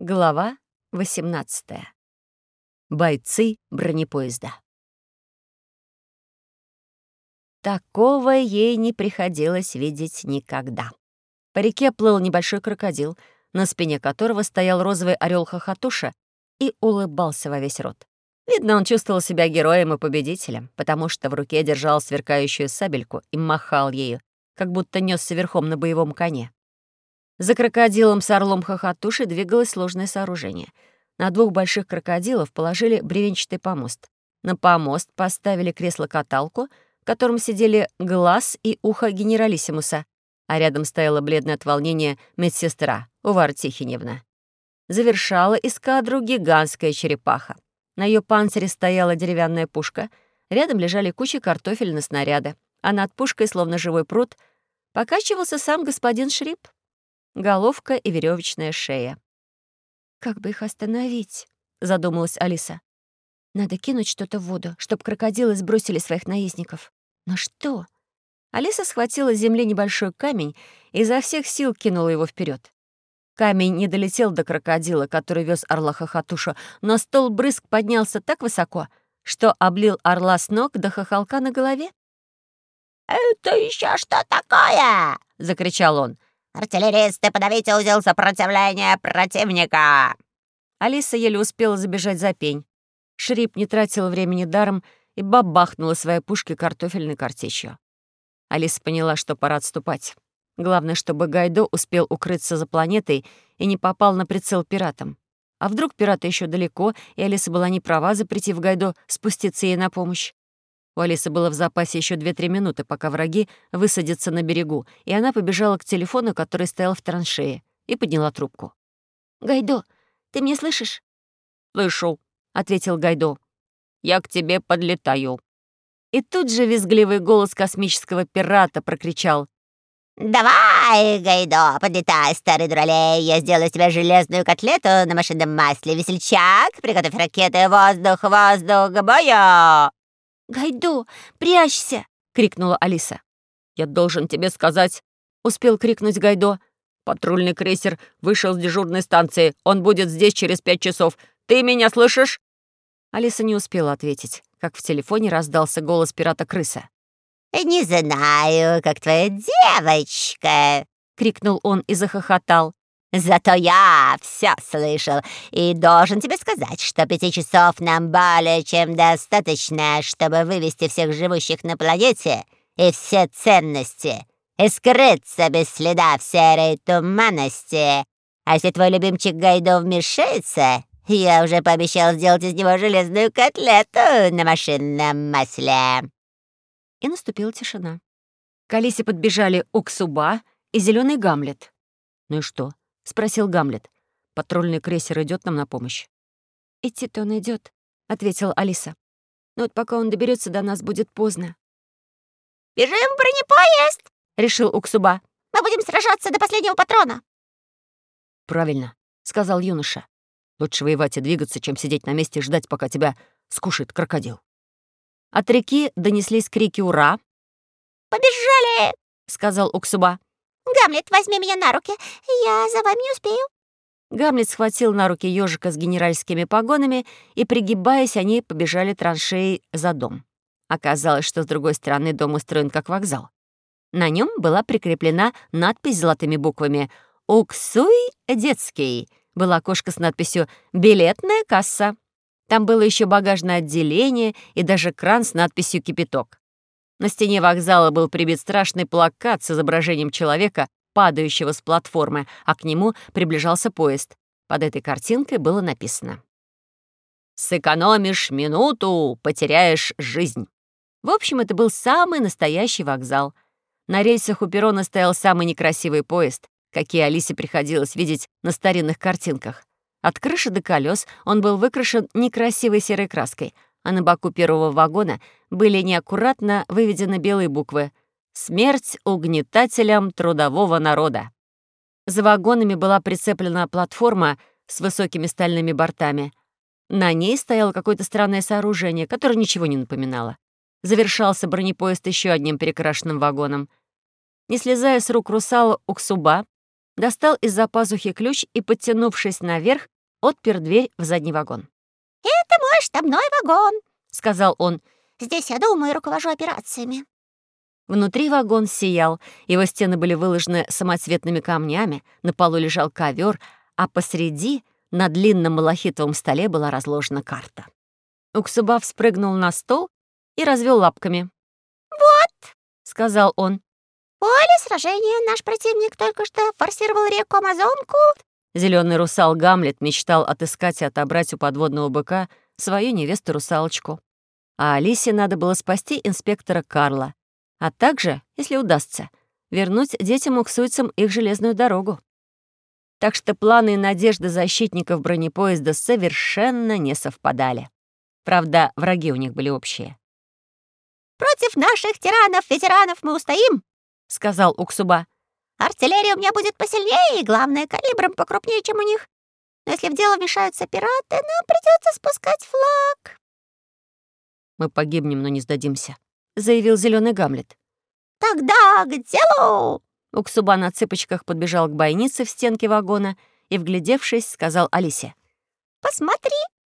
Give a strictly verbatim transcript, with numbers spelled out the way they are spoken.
Глава восемнадцатая. Бойцы бронепоезда. Такого ей не приходилось видеть никогда. По реке плыл небольшой крокодил, на спине которого стоял розовый орел-хохотуша и улыбался во весь рот. Видно, он чувствовал себя героем и победителем, потому что в руке держал сверкающую сабельку и махал ею, как будто нёсся верхом на боевом коне. За крокодилом с орлом-хохотушей двигалось сложное сооружение. На двух больших крокодилов положили бревенчатый помост. На помост поставили кресло-каталку, в котором сидели глаз и ухо генералиссимуса, а рядом стояла бледная от волнения медсестра Увара Тихиневна. Завершала эскадру гигантская черепаха. На ее панцире стояла деревянная пушка, рядом лежали кучи картофельных снаряда, а над пушкой, словно живой пруд, покачивался сам господин Шрип. Головка и веревочная шея. «Как бы их остановить?» — задумалась Алиса. «Надо кинуть что-то в воду, чтоб крокодилы сбросили своих наездников. Но что?» Алиса схватила с земли небольшой камень и изо всех сил кинула его вперед. Камень не долетел до крокодила, который вез орла-хохотуша, но стол брызг поднялся так высоко, что облил орла с ног до хохолка на голове. «Это еще что такое?» — закричал он. «Артиллеристы, подавите узел сопротивления противника!» Алиса еле успела забежать за пень. Шрип не тратил времени даром и бабахнула своей пушкой картофельной картечью. Алиса поняла, что пора отступать. Главное, чтобы Гайдо успел укрыться за планетой и не попал на прицел пиратам. А вдруг пираты еще далеко, и Алиса была не права, запретив Гайдо спуститься ей на помощь. У Алисы было в запасе еще две-три минуты, пока враги высадятся на берегу, и она побежала к телефону, который стоял в траншее, и подняла трубку. «Гайдо, ты меня слышишь?» «Слышу», — ответил Гайдо. «Я к тебе подлетаю». И тут же визгливый голос космического пирата прокричал: «Давай, Гайдо, подлетай, старый дуралей, я сделаю из тебя железную котлету на машинном масле. Весельчак, приготовь ракеты, воздух, воздух, к бою!» «Гайдо, прячься!» — крикнула Алиса. «Я должен тебе сказать», — успел крикнуть Гайдо. «Патрульный крейсер вышел с дежурной станции. Он будет здесь через пять часов. Ты меня слышишь?» Алиса не успела ответить, как в телефоне раздался голос пирата-крыса. «Не знаю, как твоя девочка!» — крикнул он и захохотал. «Зато я все слышал и должен тебе сказать, что пяти часов нам более чем достаточно, чтобы вывести всех живущих на планете и все ценности и скрыться без следа в серой туманности. А если твой любимчик Гайдо вмешается, я уже пообещал сделать из него железную котлету на машинном масле». И наступила тишина. К Алисе подбежали Уксуба и зеленый Гамлет. «Ну и что?» — спросил Гамлет. «Патрульный крейсер идет нам на помощь». «Идти-то он идет», — ответила Алиса. «Но вот пока он доберется до нас, будет поздно». «Бежим в бронепоезд!» — решил Уксуба. «Мы будем сражаться до последнего патрона». «Правильно», — сказал юноша. «Лучше воевать и двигаться, чем сидеть на месте и ждать, пока тебя скушает крокодил». От реки донеслись крики «Ура!». «Побежали!» — сказал Уксуба. «Гамлет, возьми меня на руки, я за вами не успею». Гамлет схватил на руки ежика с генеральскими погонами, и, пригибаясь, они побежали траншеей за дом. Оказалось, что с другой стороны дом устроен как вокзал. На нем была прикреплена надпись золотыми буквами «Уксуй детский». Было окошко с надписью «Билетная касса». Там было еще багажное отделение и даже кран с надписью «Кипяток». На стене вокзала был прибит страшный плакат с изображением человека, падающего с платформы, а к нему приближался поезд. Под этой картинкой было написано: «Сэкономишь минуту, потеряешь жизнь». В общем, это был самый настоящий вокзал. На рельсах у перрона стоял самый некрасивый поезд, какие Алисе приходилось видеть на старинных картинках. От крыши до колес он был выкрашен некрасивой серой краской, а на боку первого вагона были неаккуратно выведены белые буквы «Смерть угнетателям трудового народа». За вагонами была прицеплена платформа с высокими стальными бортами. На ней стояло какое-то странное сооружение, которое ничего не напоминало. Завершался бронепоезд еще одним перекрашенным вагоном. Не слезая с рук русала Уксуба, достал из-за пазухи ключ и, подтянувшись наверх, отпер дверь в задний вагон. «Это мой штабной вагон», — сказал он. «Здесь я думаю и руковожу операциями». Внутри вагон сиял, его стены были выложены самоцветными камнями, на полу лежал ковер, а посреди, на длинном малахитовом столе, была разложена карта. Уксубав спрыгнул на стол и развел лапками. «Вот», — сказал он. «поле сражения. Наш противник только что форсировал реку Амазонку». Зеленый русал Гамлет мечтал отыскать и отобрать у подводного быка свою невесту-русалочку. А Алисе надо было спасти инспектора Карла, а также, если удастся, вернуть детям-уксуйцам их железную дорогу. Так что планы и надежды защитников бронепоезда совершенно не совпадали. Правда, враги у них были общие. «Против наших тиранов-ветеранов мы устоим», — сказал Уксуба. «Артиллерия у меня будет посильнее и, главное, калибром покрупнее, чем у них. Но если в дело вмешаются пираты, нам придется спускать флаг». «Мы погибнем, но не сдадимся», — заявил зеленый Гамлет. «Тогда к делу!» Уксуба на цыпочках подбежал к бойнице в стенке вагона и, вглядевшись, сказал Алисе. «Посмотри,